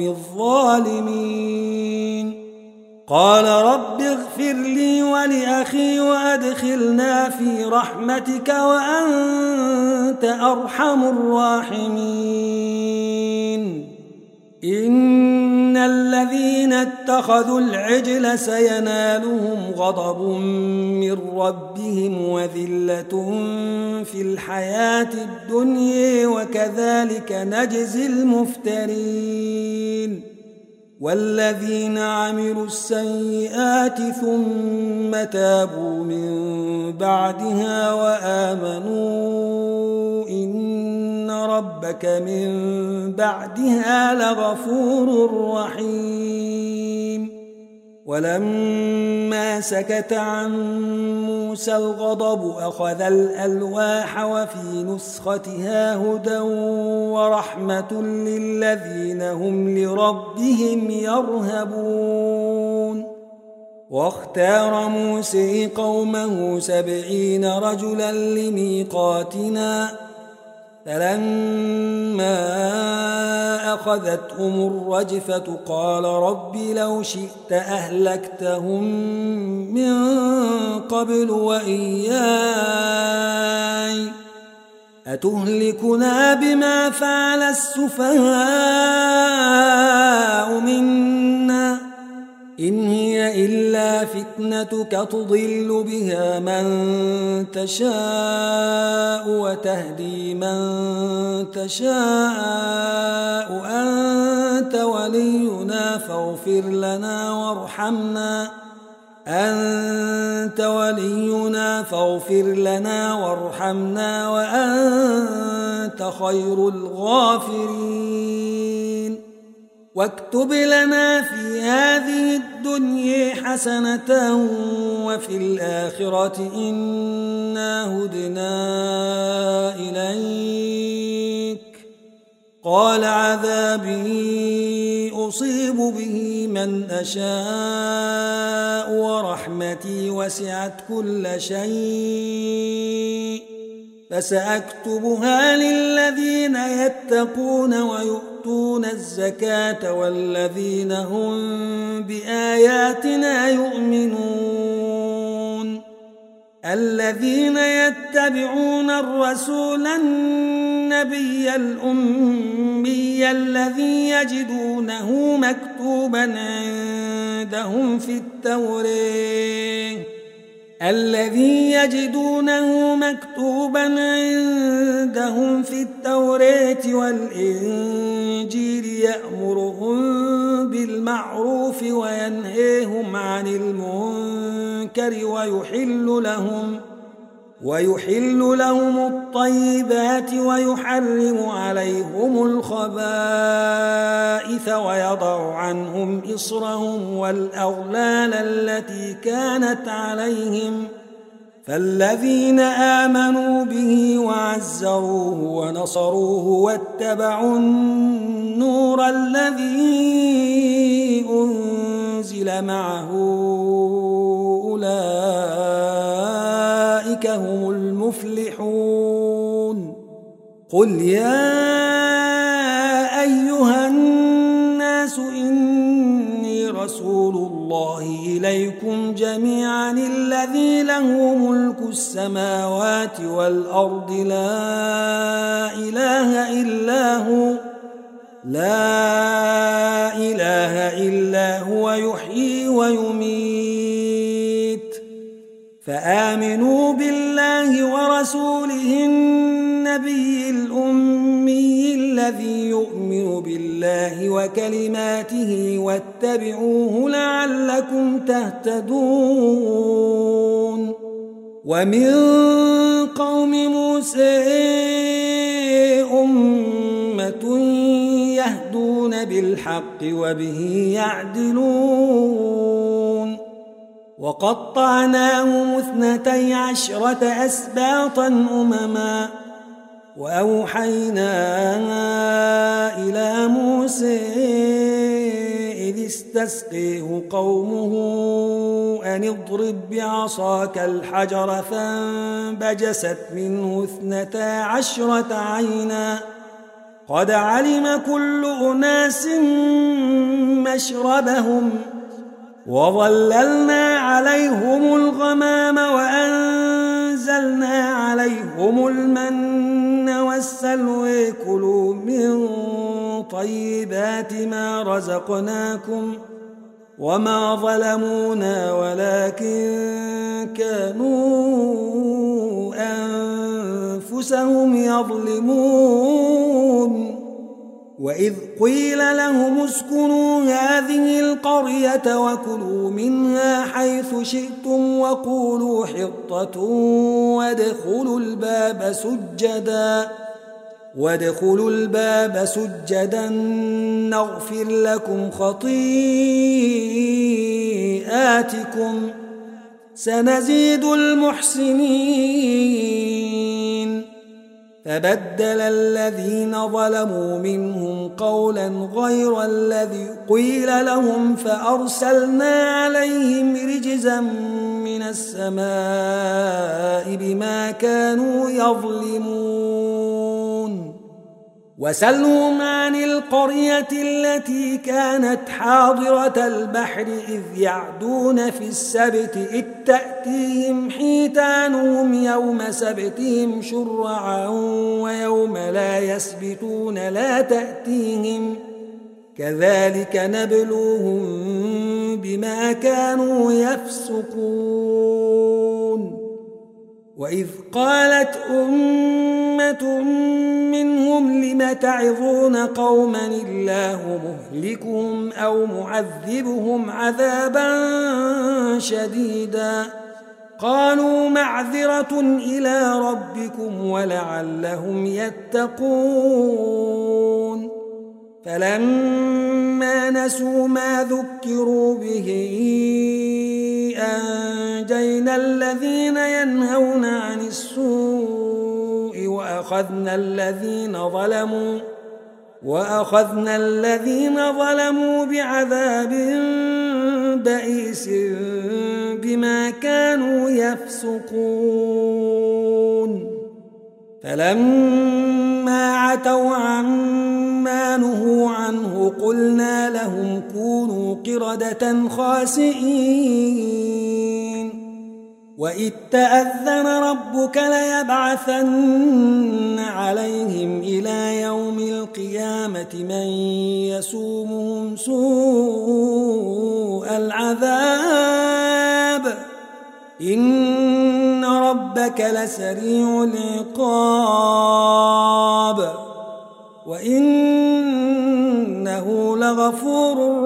الظالمين قال رب اغفر لي ولأخي وأدخلنا في رحمتك وأنت أرحم الراحمين إن الذين اتخذوا العجل سينالهم غضب من ربهم وذلة في الحياة الدنيا وكذلك نجزي المفترين والذين عملوا السيئات ثم تابوا من بعدها وآمنوا إن ربك من بعدها لغفور رحيم ولما سكت عن موسى الغضب أخذ الألواح وفي نسختها هدى ورحمة للذين هم لربهم يرهبون واختار موسى قومه 70 رجلا لميقاتنا فلما أخذتهم الرجفة قال رب لو شئت أهلكتهم من قبل وإياي أتهلكنا بما فعل السفهاء منا إن هي إلا فتنتك تضل بها من تشاء وتهدي من تشاء أنت ولينا فاغفر لنا وارحمنا وأنت خير الغافرين واكتب لنا في هذه الدنيا حسنة وفي الآخرة إنا هدنا إليك قال عذابي أصيب به من أشاء ورحمتي وسعت كل شيء فسأكتبها للذين يتقون ويؤتون الزكاة والذين هم بآياتنا يؤمنون الذين يتبعون الرسول النبي الأمي الذي يجدونه مكتوبا عندهم في التوراة والإنجيل يأمرهم بالمعروف وينهيهم عن المنكر ويحل لهم الطيبات ويحرم عليهم الخبائث ويضع عنهم إصرهم والأغلال التي كانت عليهم فالذين آمنوا به وعزروه ونصروه واتبعوا النور الذي أنزل معه أولئك هم المفلحون قل يا أيها الناس إني رسول الله إليكم جميعا الذي له ملك السماوات والأرض لا إله إلا هو يحيي ويميت فآمنوا بالله ورسوله النبي الأمي الذي يؤمن بالله وكلماته واتبعوه لعلكم تهتدون ومن قوم موسى أمة يهدون بالحق وبه يعدلون وقطعناهم 12 أسباطا أمما وأوحينا إلى موسى إذ استسقيه قومه أن اضرب بعصاك الحجر فانبجست منه 12 عينا قد علم كل أناس مشربهم وظللنا عليهم الغمام وأنزلنا عليهم المن والسلوى كلوا من طيبات ما رزقناكم وما ظلمونا ولكن كانوا أنفسهم يظلمون وإذ قيل لهم اسكنوا هذه القرية وكلوا منها حيث شئتم وقولوا حطة وادخلوا الباب سجدا نغفر لكم خطيئاتكم سنزيد المحسنين فبدل الذين ظلموا منهم قولا غير الذي قيل لهم فأرسلنا عليهم رجزا من السماء بما كانوا يظلمون وسلهم عن القرية التي كانت حاضرة البحر إذ يعدون في السبت إذ تأتيهم حيتانهم يوم سبتهم شرعا ويوم لا يسبتون لا تأتيهم كذلك نبلوهم بما كانوا يفسقون وإذ قالت أمة منهم لم تعظون قوما الله مهلكهم أو معذبهم عذابا شديدا قالوا معذرة إلى ربكم ولعلهم يتقون فلما نسوا ما ذكروا به أنجينا الذين ينهون عن السوء وأخذنا الذين ظلموا بعذاب بئيس بما كانوا يفسقون فلما عتوا عما نهوا عنه قلنا لهم كونوا قردة خاسئين وإذ تأذن ربك ليبعثن عليهم إلى يوم القيامة من يسومهم سوء العذاب إن ربك لسريع العقاب وإنه لغفور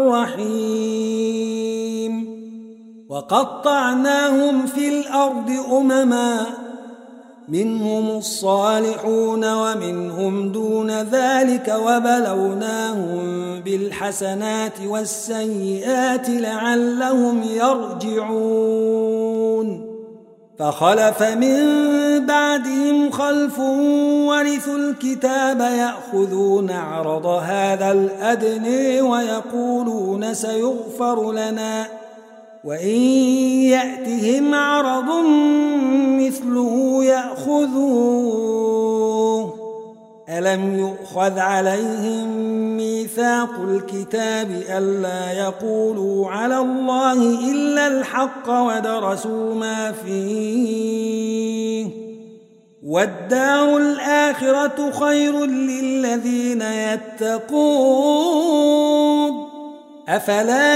رحيم وقطعناهم في الأرض أمما منهم الصالحون ومنهم دون ذلك وبلوناهم بالحسنات والسيئات لعلهم يرجعون فخلف من بعدهم خلف ورثوا الكتاب يأخذون عرض هذا الأدنى ويقولون سيغفر لنا وإن يأتهم عرض مثله يأخذوه ألم يؤخذ عليهم ميثاق الكتاب ألا يقولوا على الله إلا الحق ودرسوا ما فيه والدار الآخرة خير للذين يتقون أفلا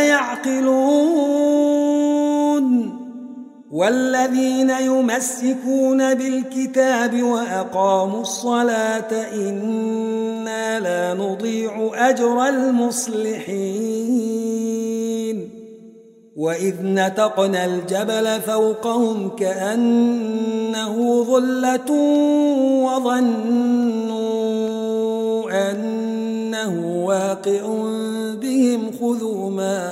يعقلون والذين يمسكون بالكتاب وأقاموا الصلاة إنا لا نضيع أجر المصلحين وإذ نتقنا الجبل فوقهم كأنه ظلة وظنوا أنه واقع بهم خذوا ما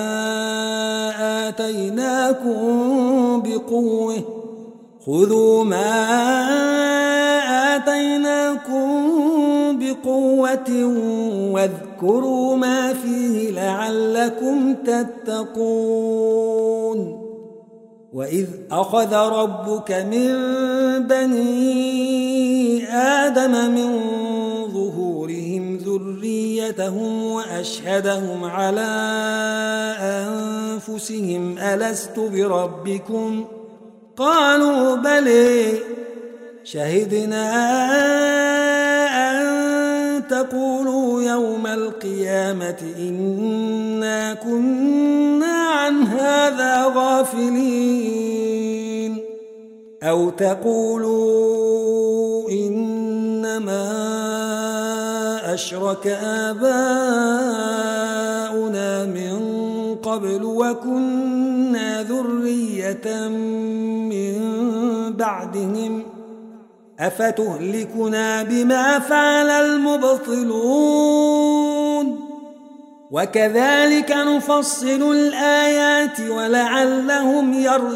آتيناكم بقوة واذكروا ما فيه لعلكم تتقون وإذ أخذ ربك من بني آدم من ظهورهم ذريتهم وأشهدهم على أنفسهم ألست بربكم قالوا بلى شهدنا أن تقولوا يوم القيامة إنا كنا عن هذا غافلين أو تقولوا إنما أشرك آباؤنا من قبل وكنا ذرية من بعدهم أفتهلكنا بما فعل المبطلون وكذلك نفصل الآيات ولعلهم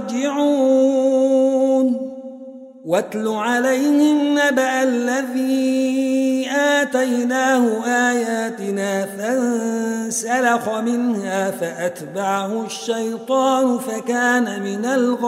يرجعون واتل عليهم نبأ الذي آتيناه آياتنا فانسلخ منها فأتبعه الشيطان فكان من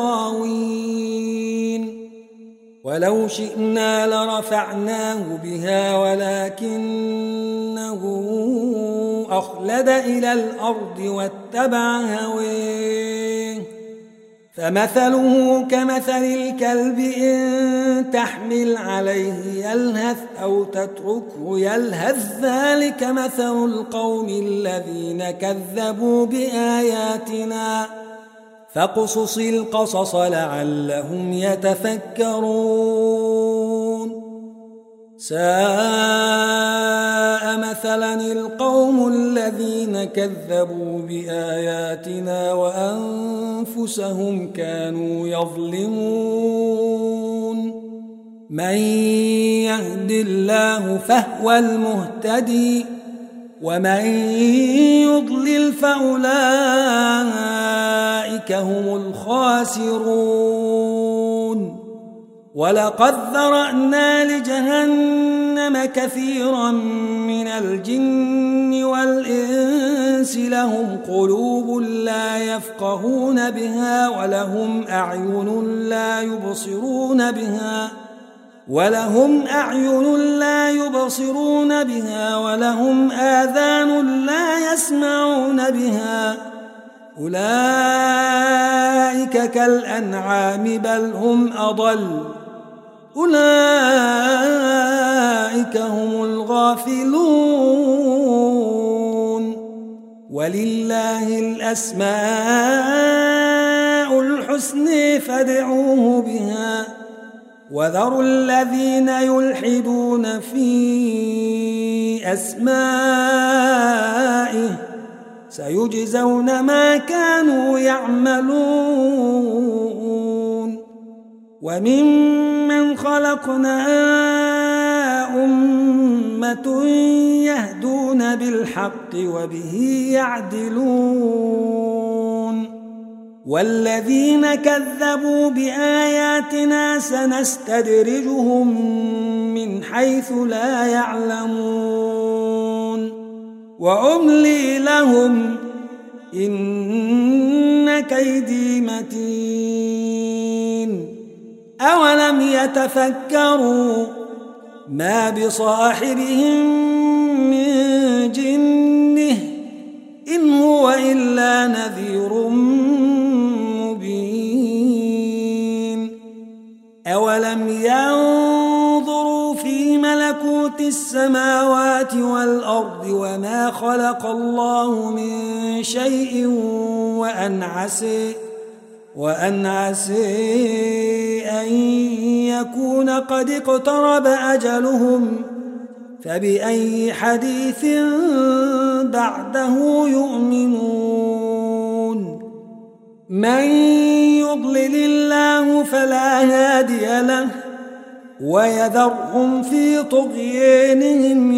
الغاوين ولو شئنا لرفعناه بها ولكنه أخلد إلى الأرض واتبع هويه فمثله كمثل الكلب إن تحمل عليه يلهث أو تتركه يلهث ذلك مثل القوم الذين كذبوا بآياتنا فاقصص القصص لعلهم يتفكرون ساء مثلا القوم الذين كذبوا بآياتنا وأنفسهم كانوا يظلمون من يهد الله فهو المهتدي ومن يضلل فأولئك هم الخاسرون ولقد ذرأنا لجهنم كثيرا من الجن والإنس لهم قلوب لا يفقهون بها ولهم أعين لا يبصرون بها ولهم آذان لا يسمعون بها أولئك كالأنعام بل هم أضل أولئك هم الغافلون ولله الأسماء الحسنى فادعوه بها وذروا الذين يلحدون في أسمائه سيجزون ما كانوا يعملون وممن خلقنا أمة يهدون بالحق وبه يعدلون والذين كذبوا بآياتنا سنستدرجهم من حيث لا يعلمون وأملي لهم إن كيدي متين أولم يتفكروا ما بصاحبهم من جنة إن هو إلا نذير مبين أولم ينظروا في ملكوت السماوات والأرض وما خلق الله من شيء وأن عسى أن يكون قد اقترب أجلهم فبأي حديث بعده يؤمنون من يضلل الله فلا هادي له ويذرهم في طغيانهم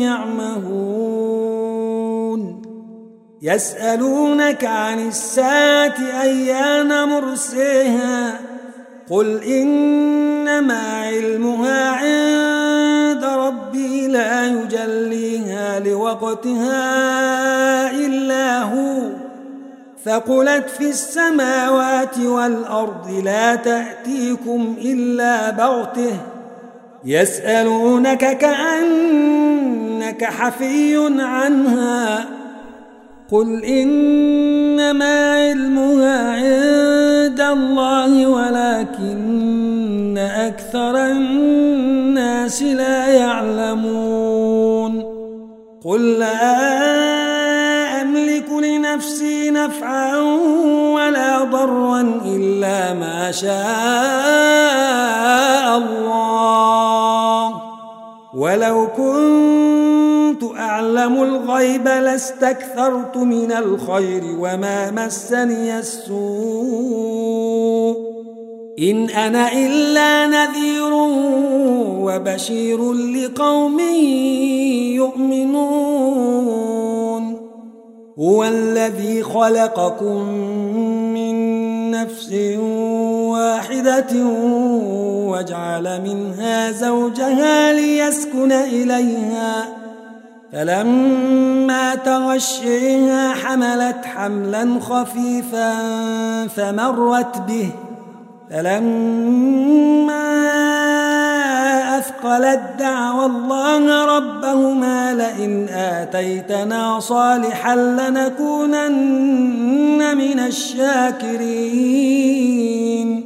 يعمهون يسألونك عن الساعة أيان مرساها قل إنما علمها عند ربي لا يجليها لوقتها إلا هو ثقلت في السماوات والأرض لا تأتيكم إلا بغته يسألونك كأنك حفي عنها قل إنما علمها عند الله ولكن أكثر الناس لا يعلمون قل لا أملك لنفسي نفعا ولا ضرا إلا ما شاء الله ولو كنت أعلم الغيب لاستكثرت من الخير وما مسني السوء إن أنا إلا نذير وبشير لقوم يؤمنون هو الذي خلقكم من نفس واحدة وجعل منها زوجها ليسكن إليها فلما تغشيها حملت حملا خفيفا فمرت به فلما أثقلت دعوا الله ربهما لئن آتيتنا صالحا لنكونن من الشاكرين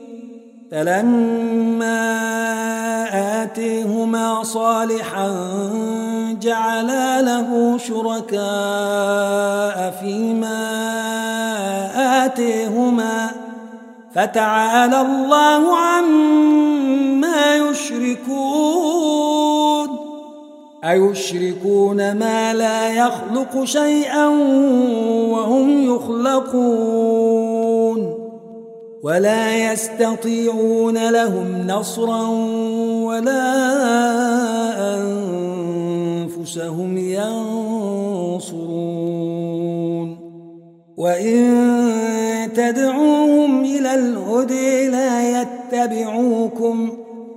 فلما آتيهما صالحا جعلا له شركاء فيما آتيهما فتعالى الله عما يشركون أيشركون ما لا يخلق شيئا وهم يخلقون ولا يستطيعون لهم نصرا ولا أنفسهم ينصرون وإن تدعوهم إلى الهدى لا يتبعوكم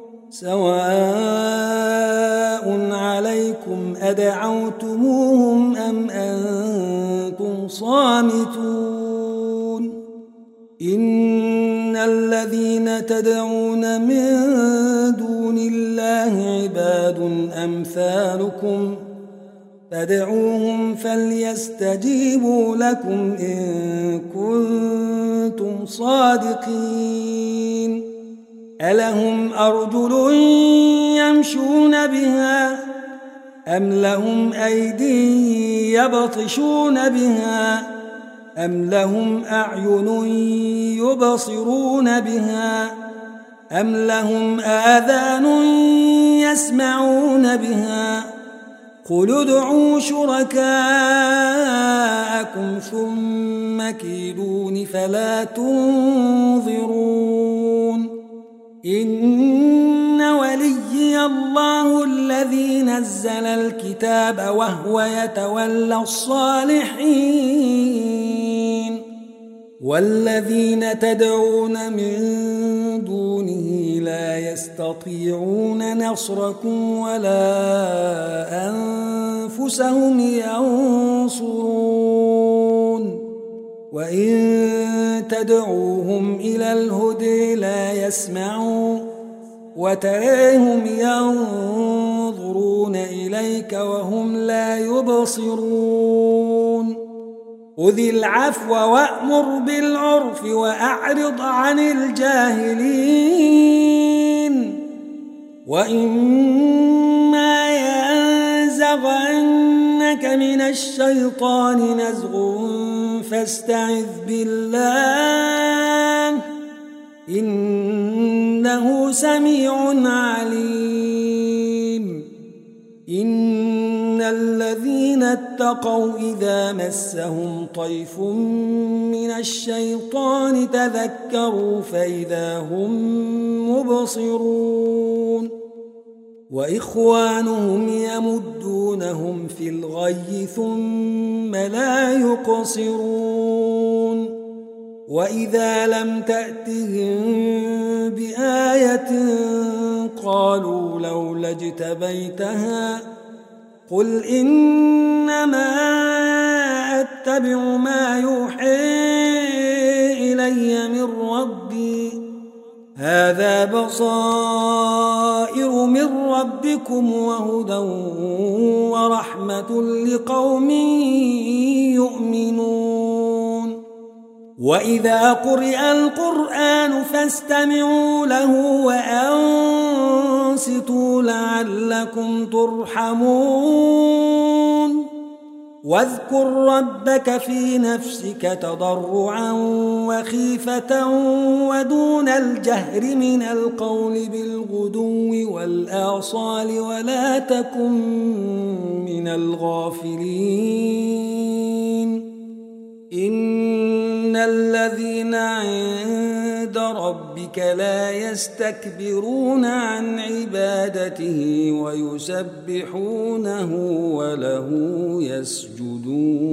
سواء عليكم أدعوتموهم أم أنتم صامتون إن الذين تدعون من دون الله عباد أمثالكم فادعوهم فليستجيبوا لكم إن كنتم صادقين ألهم أرجل يمشون بها أم لهم أيدي يبطشون بها أم لهم أعين يبصرون بها أم لهم آذان يسمعون بها قل ادعوا شركاءكم ثم كيدون فلا تنظرون إن وليي الله الذي نزل الكتاب وهو يتولى الصالحين والذين تدعون من دونه لا يستطيعون نصركم ولا أنفسهم ينصرون وإن تدعوهم إلى الهدى لا يسمعوا وتراهم ينظرون إليك وهم لا يبصرون خذ العفو وأمر بالعرف وأعرض عن الجاهلين وإما ينزغنك من الشيطان نزغ فاستعذ بالله إنه سميع عليم إن الذين اتقوا إذا مسهم طيف من الشيطان تذكروا فإذا هم مبصرون وإخوانهم يمدونهم في الغي ثم لا يقصرون وإذا لم تأتهم بآية قالوا لولا اجتبيتها قل إنما أتبع ما يوحى إلي من ربي هذا بصائر من ربكم وهدى ورحمة لقوم يؤمنون وإذا قرئ القرآن فاستمعوا له وأنصتوا لعلكم ترحمون واذكر ربك في نفسك تضرعا وخيفة ودون الجهر من القول بالغدو والآصال ولا تكن من الغافلين إن الذين عند ربك لا يستكبرون عن عبادته ويسبحونه وله يسجدون